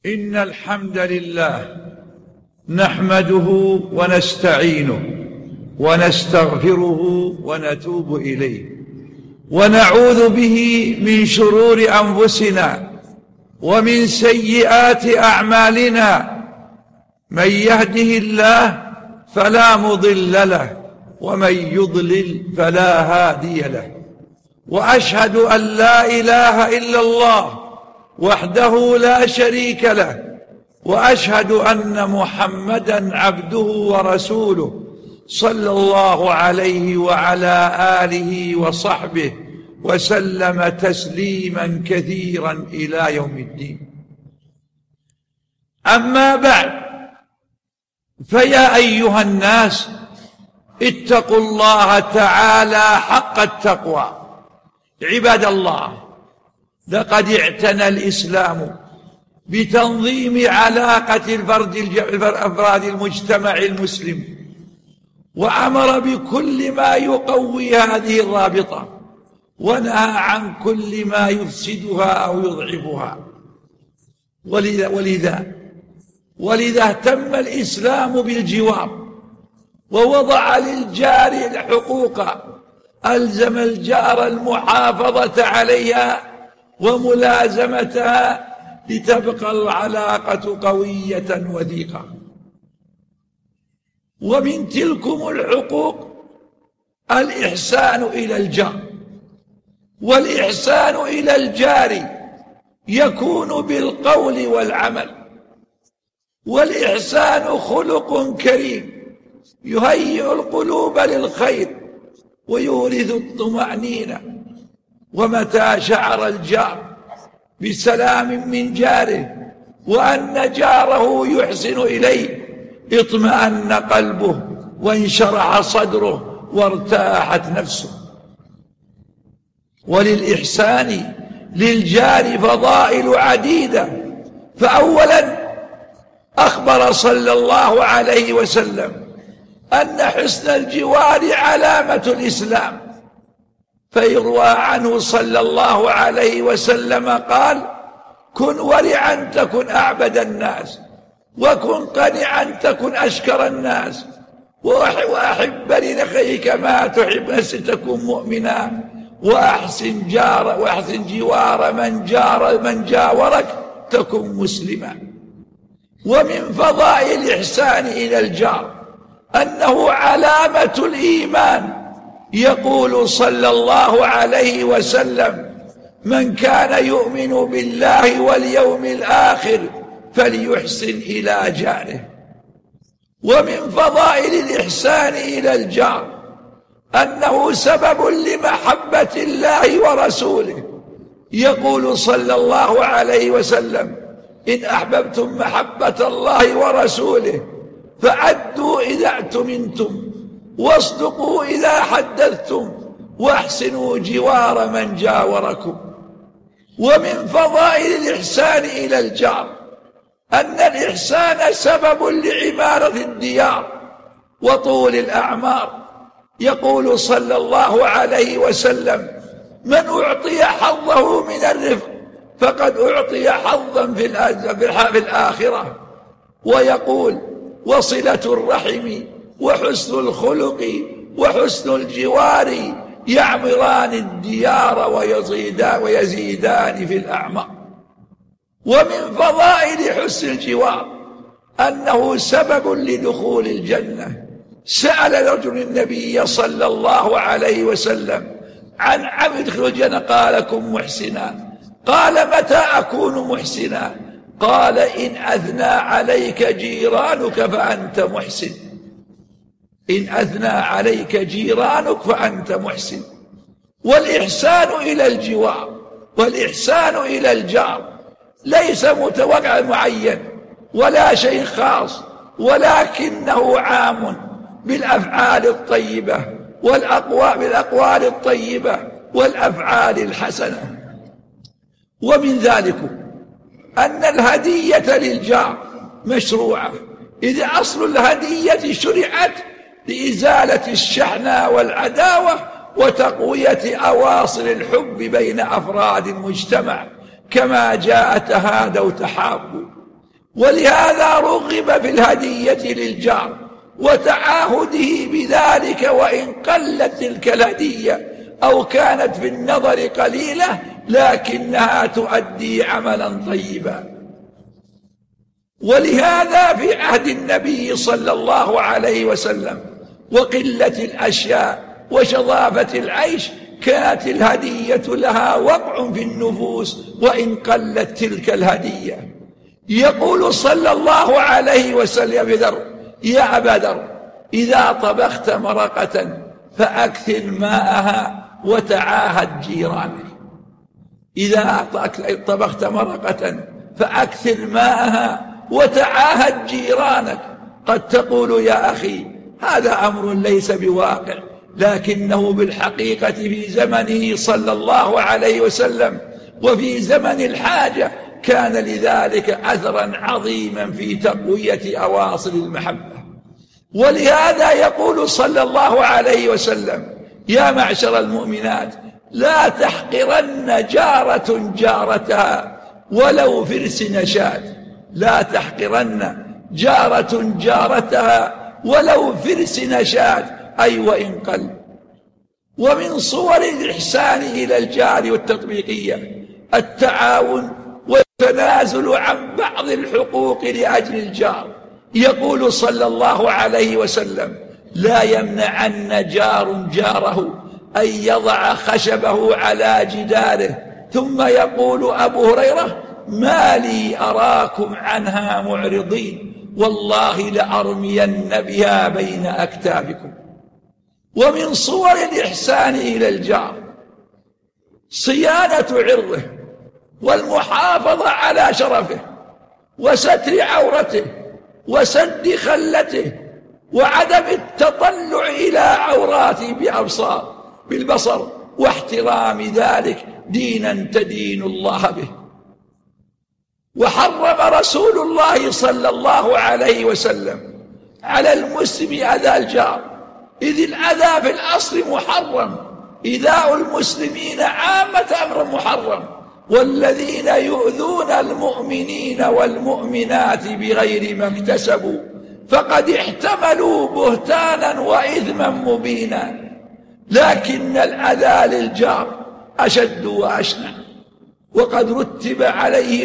إن الحمد لله نحمده ونستعينه ونستغفره ونتوب إليه ونعوذ به من شرور أنفسنا ومن سيئات أعمالنا. من يهده الله فلا مضل له ومن يضلل فلا هادي له. وأشهد أن لا إله إلا الله وحده لا شريك له، وأشهد أن محمدًا عبده ورسوله صلى الله عليه وعلى آله وصحبه وسلم تسليمًا كثيرًا إلى يوم الدين. أما بعد، فيا أيها الناس اتقوا الله تعالى حق التقوى. عباد الله، لقد اعتنى الإسلام بتنظيم علاقة أفراد المجتمع المسلم، وأمر بكل ما يقوي هذه الرابطة، ونهى عن كل ما يفسدها أو يضعفها. ولذا اهتم الإسلام بالجوار، ووضع للجار الحقوق، ألزم الجار المحافظة عليها وملازمتها لتبقى العلاقة قوية وثيقة. ومن تلكم الحقوق الإحسان إلى الجار، والإحسان إلى الجار يكون بالقول والعمل. والإحسان خلق كريم يهيئ القلوب للخير ويورث الطمأنينة. ومتى شعر الجار بسلام من جاره وأن جاره يحسن إليه اطمأن قلبه وانشرح صدره وارتاحت نفسه. وللإحسان للجار فضائل عديدة. فأولا، أخبر صلى الله عليه وسلم أن حسن الجوار علامة الإسلام، فيروى عنه صلى الله عليه وسلم قال: كن ورعا تكن أعبد الناس، وكن قنعا تكن أشكر الناس، وأحب لأخيك ما تحب نفسك تكن مؤمنا، وأحسن جوار من جاورك تكن مسلما. ومن فضائل الإحسان إلى الجار أنه علامة الإيمان. يقول صلى الله عليه وسلم: من كان يؤمن بالله واليوم الآخر فليحسن إلى جاره. ومن فضائل الإحسان إلى الجار أنه سبب لمحبة الله ورسوله. يقول صلى الله عليه وسلم: إن أحببتم محبة الله ورسوله فعدوا إذا اؤتمنتم، واصدقوا إذا حدثتم، واحسنوا جوار من جاوركم. ومن فضائل الإحسان إلى الجار أن الإحسان سبب لعمارة الديار وطول الأعمار. يقول صلى الله عليه وسلم: من أعطي حظه من الرفق فقد أعطي حظا في الآخرة. ويقول: وصلة الرحم وحسن الخلق وحسن الجوار يعمران الديار ويزيدان في الأعمار. ومن فضائل حسن الجوار أنه سبب لدخول الجنة. سأل رجل النبي صلى الله عليه وسلم عن عمل يدخل الجنة، قال: كن محسنا. قال: متى أكون محسنا؟ قال: إن أثنى عليك جيرانك فأنت محسن. إن أثنى عليك جيرانك فأنت محسن. والإحسان إلى الجوار والإحسان إلى الجار ليس متوقع معين ولا شيء خاص، ولكنه عام بالأفعال الطيبة بالأقوال الطيبة والأفعال الحسنة. ومن ذلك أن الهدية للجار مشروعة، إذ أصل الهدية شرعت لإزالة الشحنة والعداوة وتقوية أواصر الحب بين أفراد المجتمع، كما جاء تهادوا تحابوا. ولهذا رغب في الهدية للجار وتعاهده بذلك، وإن قلت تلك الهدية أو كانت في النظر قليلة لكنها تؤدي عملا طيبا. ولهذا في عهد النبي صلى الله عليه وسلم وقلة الأشياء وشظافة العيش كانت الهدية لها وقع في النفوس وإن قلت تلك الهدية. يقول صلى الله عليه وسلم بذر: يا أبا ذر، إذا طبخت مرقة فأكثر ماءها وتعاهد جيرانك. إذا طبخت مرقة فأكثر ماءها وتعاهد جيرانك. قد تقول يا أخي هذا أمر ليس بواقع، لكنه بالحقيقة في زمنه صلى الله عليه وسلم وفي زمن الحاجة كان لذلك أثرا عظيما في تقوية أواصر المحبة. ولهذا يقول صلى الله عليه وسلم: يا معشر المؤمنات، لا تحقرن جارة جارتها ولو فرس نشاة. لا تحقرن جارة جارتها ولو فرس نشاة، أي وإن قل. ومن صور الإحسان إلى الجار والتطبيقية التعاون والتنازل عن بعض الحقوق لأجل الجار. يقول صلى الله عليه وسلم: لا يمنعن جار جاره أن يضع خشبه على جداره. ثم يقول أبو هريرة: ما لي أراكم عنها معرضين، والله لأرمين بها بين أكتافكم. ومن صور الإحسان إلى الجار صيانة عرضه والمحافظة على شرفه وستر عورته وسد خلته وعدم التطلع إلى عوراته بالبصر، واحترام ذلك دينا تدين الله به. وحرم رسول الله صلى الله عليه وسلم على المسلم أذى الجار، إذ الأذى في الأصل محرم. إيذاء المسلمين عامة أمر محرم، والذين يؤذون المؤمنين والمؤمنات بغير ما اكتسبوا فقد احتملوا بهتانا وإثما مبينا. لكن الأذى للجار أشد وأشنع، وقد رتب عليه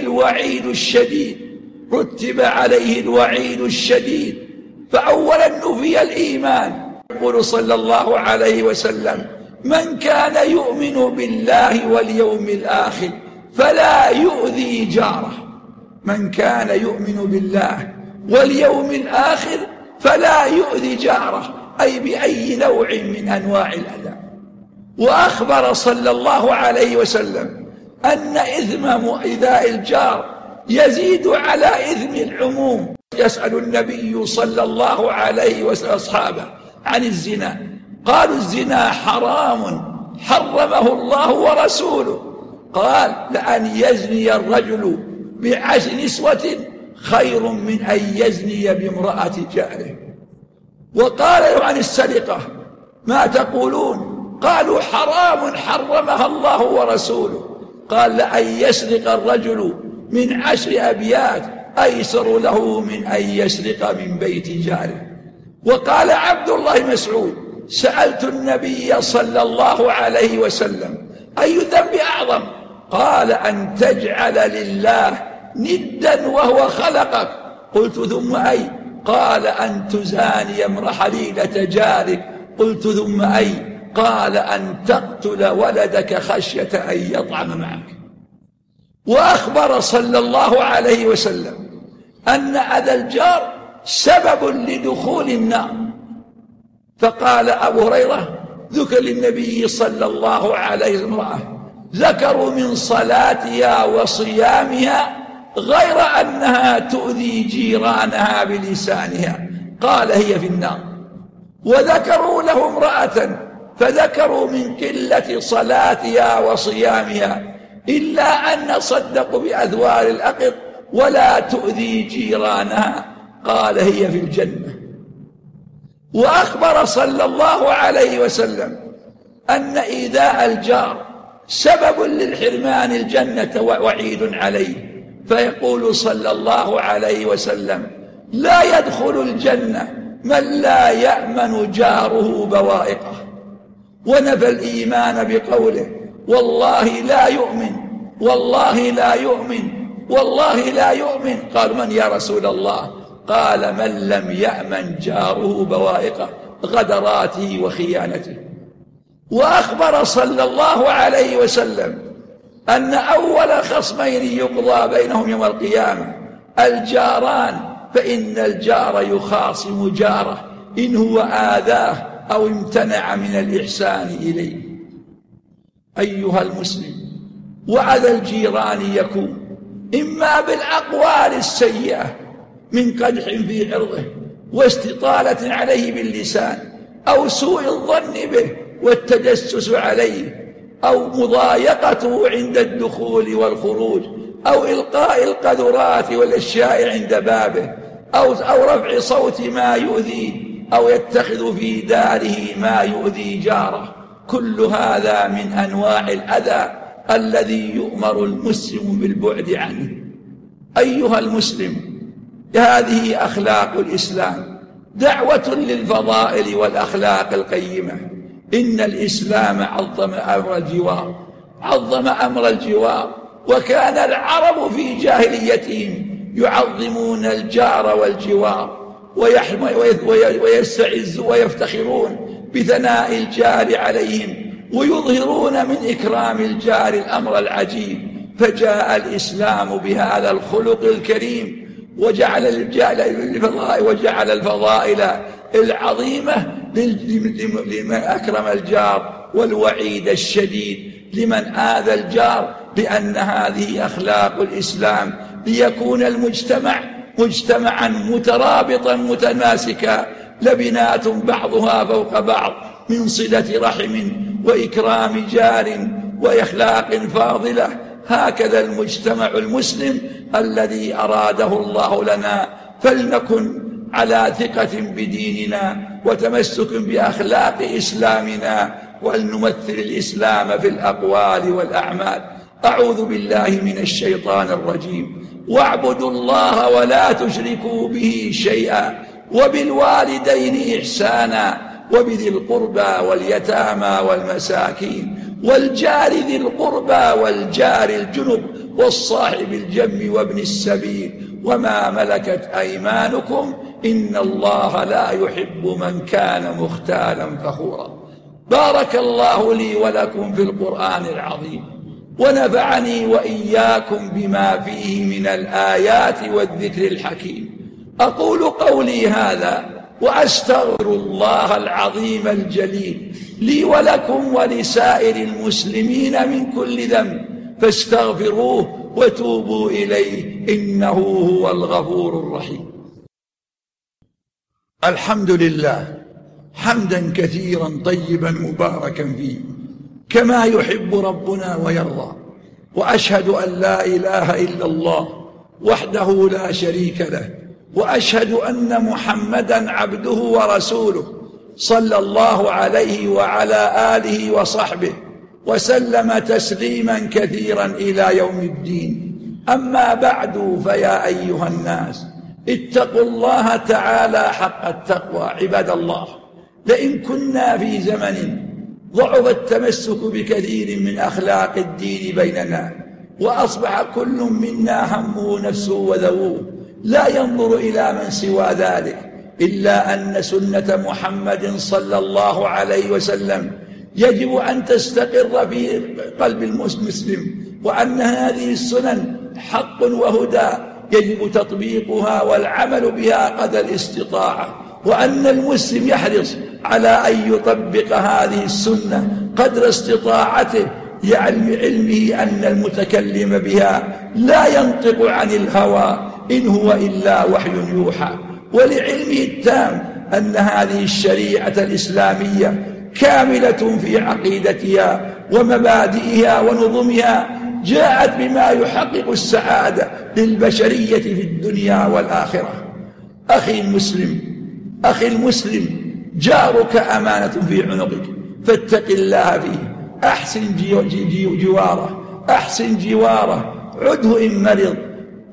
الوعيد الشديد. فأولا نفي الإيمان. يقول صلى الله عليه وسلم: من كان يؤمن بالله واليوم الآخر فلا يؤذي جاره. من كان يؤمن بالله واليوم الآخر فلا يؤذي جاره، أي بأي نوع من أنواع الأذى. وأخبر صلى الله عليه وسلم أن إثم إيذاء الجار يزيد على إثم العموم. يسأل النبي صلى الله عليه وسلم أصحابه عن الزنا، قالوا: الزنا حرام حرمه الله ورسوله. قال: لأن يزني الرجل بعشر نسوة خير من أن يزني بامرأة جاره. وقال له عن السرقة: ما تقولون؟ قالوا: حرام حرمها الله ورسوله. قال: لأن يسرق الرجل من 10 أبيات أيسر له من أن يسرق من بيت جاره. وقال عبد الله مسعود: سألت النبي صلى الله عليه وسلم: أي ذنب أعظم؟ قال: أن تجعل لله ندا وهو خلقك. قلت: ثم أي؟ قال: أن تزاني امرأ حليلة جارك. قلت: ثم أي؟ قال: أن تقتل ولدك خشية أن يطعم معك. وأخبر صلى الله عليه وسلم أن أذى الجار سبب لدخول النار. فقال أبو هريرة: ذكر للنبي صلى الله عليه وسلم امرأة ذكروا من صلاتها وصيامها غير أنها تؤذي جيرانها بلسانها، قال: هي في النار. وذكروا له امرأة فذكروا من قلة صلاتها وصيامها إلا أن صدقوا بأذوار الأقط ولا تؤذي جيرانها، قال: هي في الجنة. وأخبر صلى الله عليه وسلم أن إيذاء الجار سبب للحرمان الجنة ووعيد عليه، فيقول صلى الله عليه وسلم: لا يدخل الجنة من لا يأمن جاره بوائقه. ونفى الإيمان بقوله: والله لا يؤمن، والله لا يؤمن، والله لا يؤمن. قال: من يا رسول الله؟ قال: من لم يأمن جاره بوائقه، غدراته وخيانته. وأخبر صلى الله عليه وسلم أن أول خصمين يقضى بينهم يوم القيامة الجاران، فإن الجار يخاصم جاره إن هو آذاه أو امتنع من الإحسان إليه. أيها المسلم، وعد الجيران يكون إما بالأقوال السيئة من قدح في عرضه واستطالة عليه باللسان، أو سوء الظن به والتجسس عليه، أو مضايقته عند الدخول والخروج، أو إلقاء القذرات والأشياء عند بابه، أو رفع صوت ما يؤذيه، أو يتخذ في داره ما يؤذي جاره. كل هذا من أنواع الأذى الذي يؤمر المسلم بالبعد عنه. أيها المسلم، هذه أخلاق الإسلام، دعوة للفضائل والأخلاق القيمة. إن الإسلام عظم أمر الجوار، وكان العرب في جاهليتهم يعظمون الجار والجوار، ويفتخرون بثناء الجار عليهم، ويظهرون من إكرام الجار الأمر العجيب. فجاء الإسلام بهذا الخلق الكريم، وجعل الفضائل العظيمة لمن أكرم الجار، والوعيد الشديد لمن آذى الجار، لأن هذه أخلاق الإسلام، ليكون المجتمع مجتمعا مترابطا متماسكا، لبنات بعضها فوق بعض من صلة رحم وإكرام جار وإخلاق فاضلة. هكذا المجتمع المسلم الذي أراده الله لنا، فلنكن على ثقة بديننا وتمسك بأخلاق إسلامنا، ولنمثل الإسلام في الأقوال والأعمال. أعوذ بالله من الشيطان الرجيم. واعبدوا الله ولا تشركوا به شيئا، وبالوالدين إحسانا، وبذي القربى واليتامى والمساكين، والجار ذي القربى والجار الجنب، والصاحب الجنب وابن السبيل، وما ملكت أيمانكم، إن الله لا يحب من كان مختالا فخورا. بارك الله لي ولكم في القرآن العظيم، ونفعني وإياكم بما فيه من الآيات والذكر الحكيم. أقول قولي هذا وأستغفر الله العظيم الجليل لي ولكم ولسائر المسلمين من كل ذنب، فاستغفروه وتوبوا إليه، إنه هو الغفور الرحيم. الحمد لله حمدا كثيرا طيبا مباركا فيه، كما يحب ربنا ويرضى. وأشهد أن لا إله إلا الله وحده لا شريك له، وأشهد أن محمدا عبده ورسوله، صلى الله عليه وعلى آله وصحبه وسلم تسليما كثيرا إلى يوم الدين. أما بعد، فيا أيها الناس، اتقوا الله تعالى حق التقوى. عباد الله، لئن كنا في زمن ضعف التمسك بكثير من أخلاق الدين بيننا، وأصبح كل منا همه نفسه وذووه، لا ينظر إلى من سوى ذلك، إلا أن سنة محمد صلى الله عليه وسلم يجب أن تستقر في قلب المسلم، وأن هذه السنن حق وهدى يجب تطبيقها والعمل بها قدر الاستطاعة، وأن المسلم يحرص على أن يطبق هذه السنة قدر استطاعته، علمه أن المتكلم بها لا ينطق عن الهوى، إن هو إلا وحي يوحى، ولعلمه التام أن هذه الشريعة الإسلامية كاملة في عقيدتها ومبادئها ونظمها، جاءت بما يحقق السعادة للبشرية في الدنيا والآخرة. أخي المسلم، جارك أمانة في عنقك، فاتق الله فيه، أحسن جواره، عده إن مرض،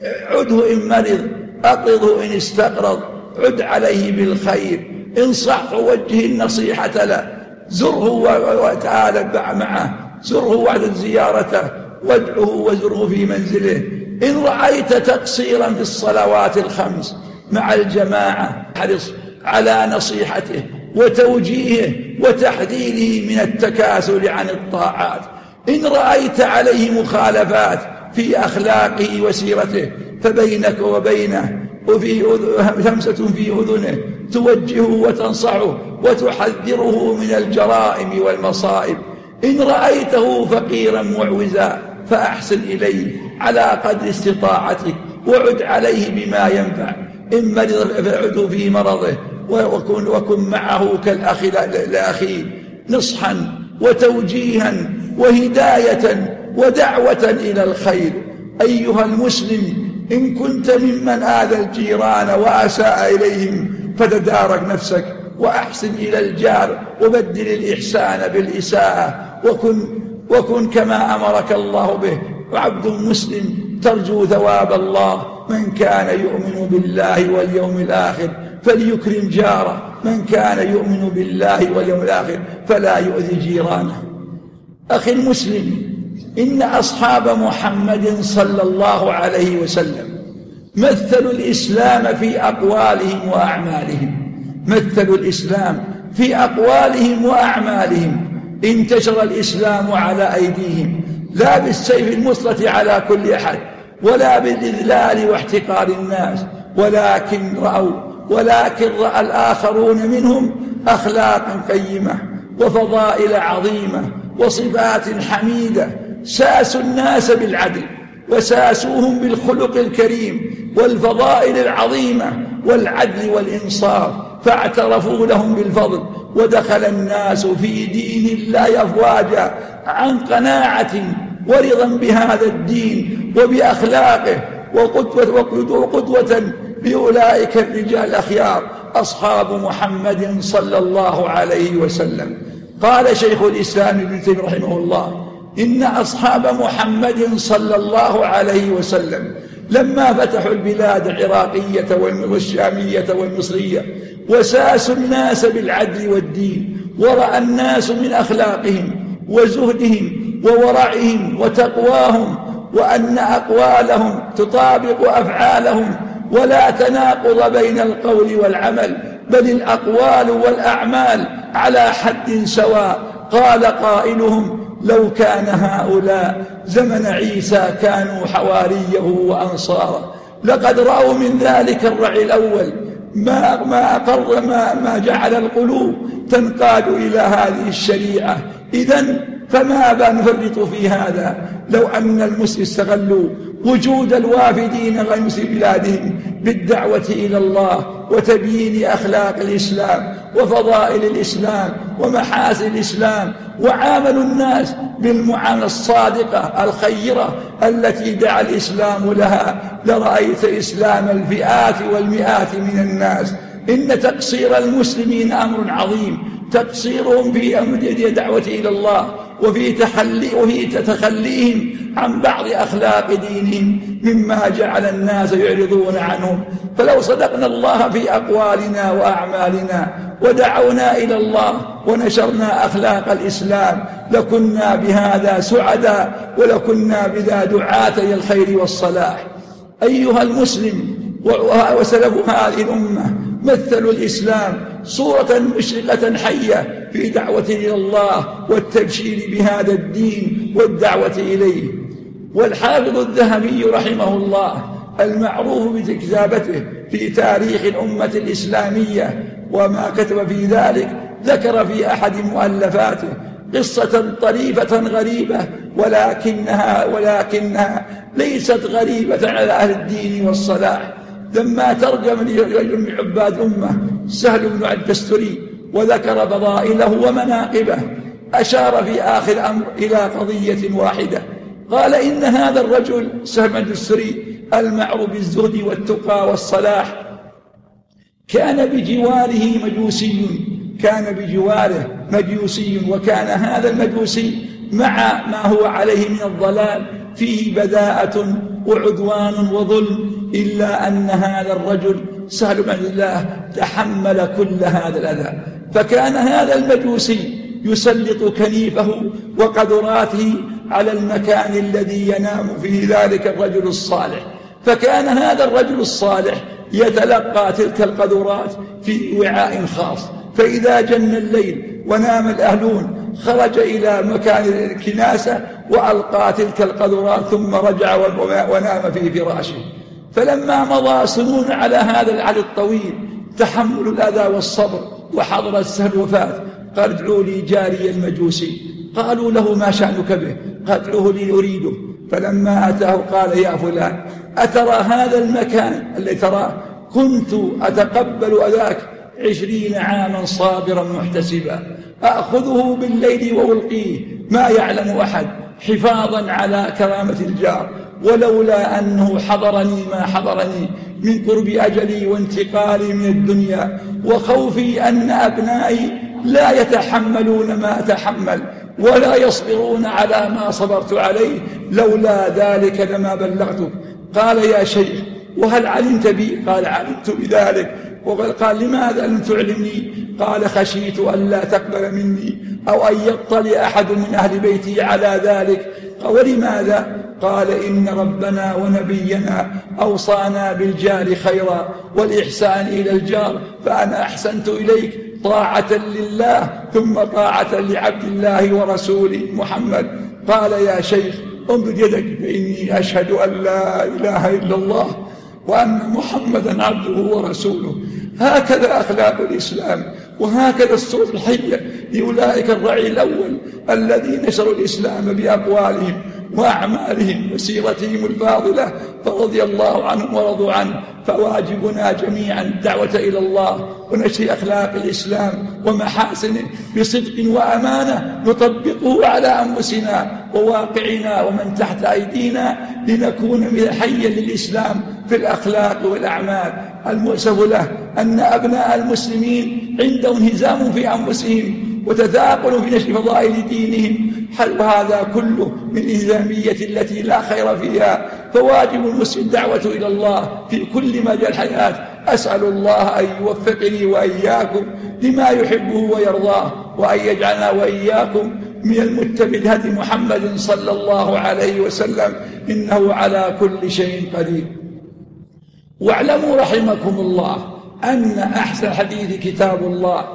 عده إن مرض، أقرضه إن استقرض، عد عليه بالخير، انصحه ووجه النصيحة له، زره وتآلب معه، زره وعد زيارته، وادعه وزره في منزله. إن رأيت تقصيرا في الصلوات الخمس مع الجماعة، حرص على نصيحته وتوجيهه وتحذيره من التكاسل عن الطاعات. إن رأيت عليه مخالفات في أخلاقه وسيرته فبينك وبينه وفي همسة في أذنه توجهه وتنصحه وتحذره من الجرائم والمصائب. إن رأيته فقيرا معوزا فأحسن إليه على قدر استطاعتك، وعد عليه بما ينفع. إن مرض فعده في مرضه، وكن معه كالأخ لأخيه، نصحا وتوجيها وهداية ودعوة إلى الخير. أيها المسلم، إن كنت ممن آذى الجيران وأساء إليهم فتدارك نفسك وأحسن إلى الجار، وبدل الإحسان بالإساءة، وكن كما أمرك الله به. وعبد مسلم ترجو ثواب الله. من كان يؤمن بالله واليوم الآخر فليكرم جاره، من كان يؤمن بالله واليوم الآخر فلا يؤذي جيرانه. أخي المسلم، إن أصحاب محمد صلى الله عليه وسلم مثلوا الإسلام في أقوالهم وأعمالهم، مثلوا الإسلام في أقوالهم وأعمالهم. انتشر الإسلام على أيديهم، لا بالسيف المسلط على كل أحد ولا بالإذلال واحتقار الناس، ولكن رأى الآخرون منهم أخلاقا قيمة وفضائل عظيمة وصفات حميدة. ساسوا الناس بالعدل وساسوهم بالخلق الكريم والفضائل العظيمة والعدل والإنصاف، فاعترفوا لهم بالفضل، ودخل الناس في دين الله أفواجا عن قناعة ورضا بهذا الدين وبأخلاقه، وقدوة بأولئك الرجال الأخيار أصحاب محمد صلى الله عليه وسلم. قال شيخ الإسلام ابن تيمية رحمه الله: إن أصحاب محمد صلى الله عليه وسلم لما فتحوا البلاد العراقية والشامية والمصرية وساسوا الناس بالعدل والدين، ورأى الناس من أخلاقهم وزهدهم وورعهم وتقواهم وأن أقوالهم تطابق أفعالهم ولا تناقض بين القول والعمل، بل الأقوال والأعمال على حد سواء. قال قائلهم: لو كان هؤلاء زمن عيسى كانوا حواريه وأنصاره. لقد رأوا من ذلك الرعي الأول ما جعل القلوب تنقاد إلى هذه الشريعة. إذن فما نفرط في هذا؟ لو أن المسلمين استغلوا وجود الوافدين غير بلادهم بالدعوة إلى الله وتبيين أخلاق الإسلام وفضائل الإسلام ومحاسن الإسلام، وعاملوا الناس بالمعاملة الصادقة الخيرة التي دعا الإسلام لها، لرأيت إسلام الفئات والمئات من الناس. إن تقصير المسلمين أمر عظيم، تقصيرهم في أمر دعوة إلى الله وفي تخليهم عن بعض أخلاق دينهم مما جعل الناس يعرضون عنهم. فلو صدقنا الله في أقوالنا وأعمالنا ودعونا إلى الله ونشرنا أخلاق الإسلام لكنا بهذا سعداء، ولكنا بذا دعاة إلى الخير والصلاح. أيها المسلم، وسلف هذه الأمة مثلوا الإسلام صورة مشرقة حية في دعوة إلى الله والتبشير بهذا الدين والدعوة إليه. والحافظ الذهبي رحمه الله المعروف بكتابته في تاريخ الأمة الإسلامية وما كتب في ذلك، ذكر في أحد مؤلفاته قصة طريفة غريبة، ولكنها ليست غريبة على أهل الدين والصلاح. لما ترجم لرجل من عباد الأمة سهل بن الدستري وذكر فضائله ومناقبه، أشار في آخر الأمر إلى قضية واحدة. قال: إن هذا الرجل سهل بن الدستري المعروف بالزهد والتقى والصلاح كان بجواره مجوسي، وكان هذا المجوسي مع ما هو عليه من الضلال فيه بداءة وعدوان وظلم، إلا أن هذا الرجل سهل بن عبد الله تحمل كل هذا الأذى. فكان هذا المجوسي يسلط كنيفه وقدراته على المكان الذي ينام فيه ذلك الرجل الصالح، فكان هذا الرجل الصالح يتلقى تلك القدرات في وعاء خاص، فإذا جن الليل ونام الأهلون خرج إلى مكان الكناسة وألقى تلك القدرات ثم رجع ونام في فراشه. فلما مضى سنون على هذا العهد الطويل تحمل الأذى والصبر وحضر السهل الوفاة، قال ادعوا لي جاري المجوسي. قالوا له ما شأنك به؟ قال ادعوه لي أريده. فلما أتاه قال يا فلان أترى هذا المكان الذي تراه كنت أتقبل أذاك 20 عاما صابرا محتسبا، أأخذه بالليل وألقيه ما يعلم أحد حفاظا على كرامة الجار، ولولا أنه حضرني ما حضرني من قرب أجلي وانتقالي من الدنيا وخوفي أن أبنائي لا يتحملون ما أتحمل ولا يصبرون على ما صبرت عليه، لولا ذلك لما بلغتك. قال يا شيخ وهل علمت بي؟ قال علمت بذلك. قال لماذا لم تعلمني؟ قال خشيت أن لا تقبل مني أو أن يطلع أحد من أهل بيتي على ذلك. ولماذا؟ قال إن ربنا ونبينا أوصانا بالجار خيرا والإحسان إلى الجار، فأنا أحسنت إليك طاعة لله ثم طاعة لعبد الله ورسوله محمد. قال يا شيخ امدد يدك فإني أشهد أن لا إله إلا الله وأن محمدا عبده ورسوله. هكذا أخلاق الإسلام، وهكذا الصورة الحية لأولئك الرعي الأول الذين نشروا الإسلام بأقوالهم وأعمالهم وسيرتهم الفاضلة، فرضي الله عنهم ورضوا عنه. فواجبنا جميعا الدعوة إلى الله ونشر أخلاق الإسلام ومحاسنه بصدق وأمانة نطبقه على أنفسنا وواقعنا ومن تحت أيدينا، لنكون من حيا للإسلام في الأخلاق والأعمال. المؤسف له أن أبناء المسلمين عندهم انهزام في أنفسهم وتثاقل في نشر فضائل دينهم، وهذا كله من الإنهزامية التي لا خير فيها. فواجب المسلم الدعوة إلى الله في كل مجال الحياة. أسأل الله أن يوفقني وإياكم لما يحبه ويرضاه، وأن يجعلنا وإياكم من المتبع لهدي محمد صلى الله عليه وسلم، إنه على كل شيء قدير. واعلموا رحمكم الله أن أحسن الحديث كتاب الله،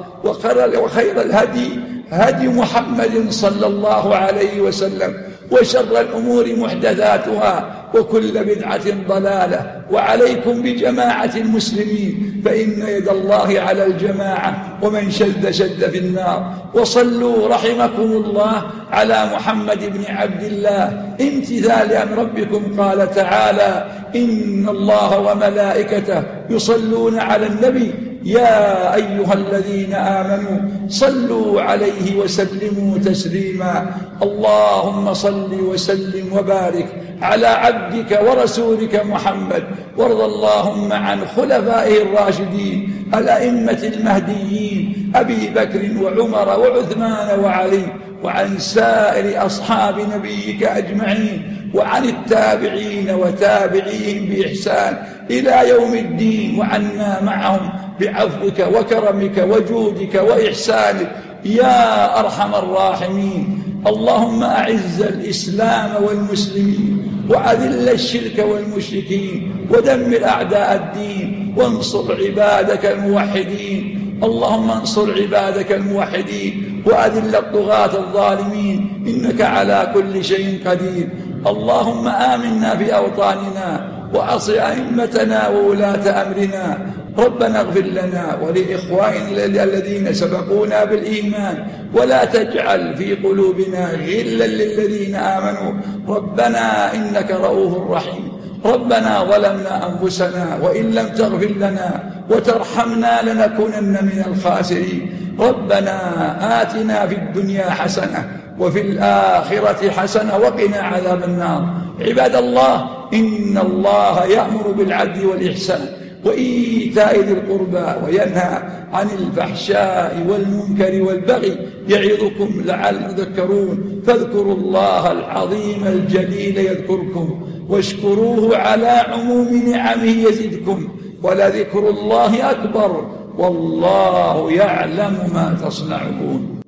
وخير الهدي هدي محمد صلى الله عليه وسلم، وشر الأمور محدثاتها وكل بدعة ضلالة. وعليكم بجماعة المسلمين فإن يد الله على الجماعة، ومن شد شد في النار. وصلوا رحمكم الله على محمد بن عبد الله امتثال أمر ربكم. قال تعالى إن الله وملائكته يصلون على النبي يا أيها الذين آمنوا صلوا عليه وسلموا تسليما. اللهم صل وسلم وبارك على عبدك ورسولك محمد، وارض اللهم عن خلفائه الراشدين الأئمة المهديين أبي بكر وعمر وعثمان وعلي، وعن سائر أصحاب نبيك أجمعين، وعن التابعين وتابعيهم بإحسان إلى يوم الدين، وعنا معهم بعفوك وكرمك وجودك وإحسانك يا أرحم الراحمين. اللهم أعز الإسلام والمسلمين، وأذل الشرك والمشركين، ودمر أعداء الدين، وانصر عبادك الموحدين. اللهم انصر عبادك الموحدين وأذل الطغاة الظالمين، إنك على كل شيء قدير. اللهم آمنا في أوطاننا، وأصل أئمتنا وولاة أمرنا. ربنا اغفر لنا ولإخواننا الذين سبقونا بالإيمان، ولا تجعل في قلوبنا غلا للذين آمنوا. ربنا إنك رؤوف رحيم. ربنا ظلمنا أنفسنا وإن لم تغفر لنا وترحمنا لنكونن من الخاسرين. ربنا آتنا في الدنيا حسنة وفي الآخرة حسنة وقنا عذاب النار. عباد الله، إن الله يأمر بالعدل والإحسان وإيتاء ذي القربى وينهى عن الفحشاء والمنكر والبغي، يعظكم لعلكم تذكرون. فاذكروا الله العظيم الجليل يذكركم، واشكروه على عموم نعمه يزدكم ولذكر الله أكبر والله يعلم ما تصنعون.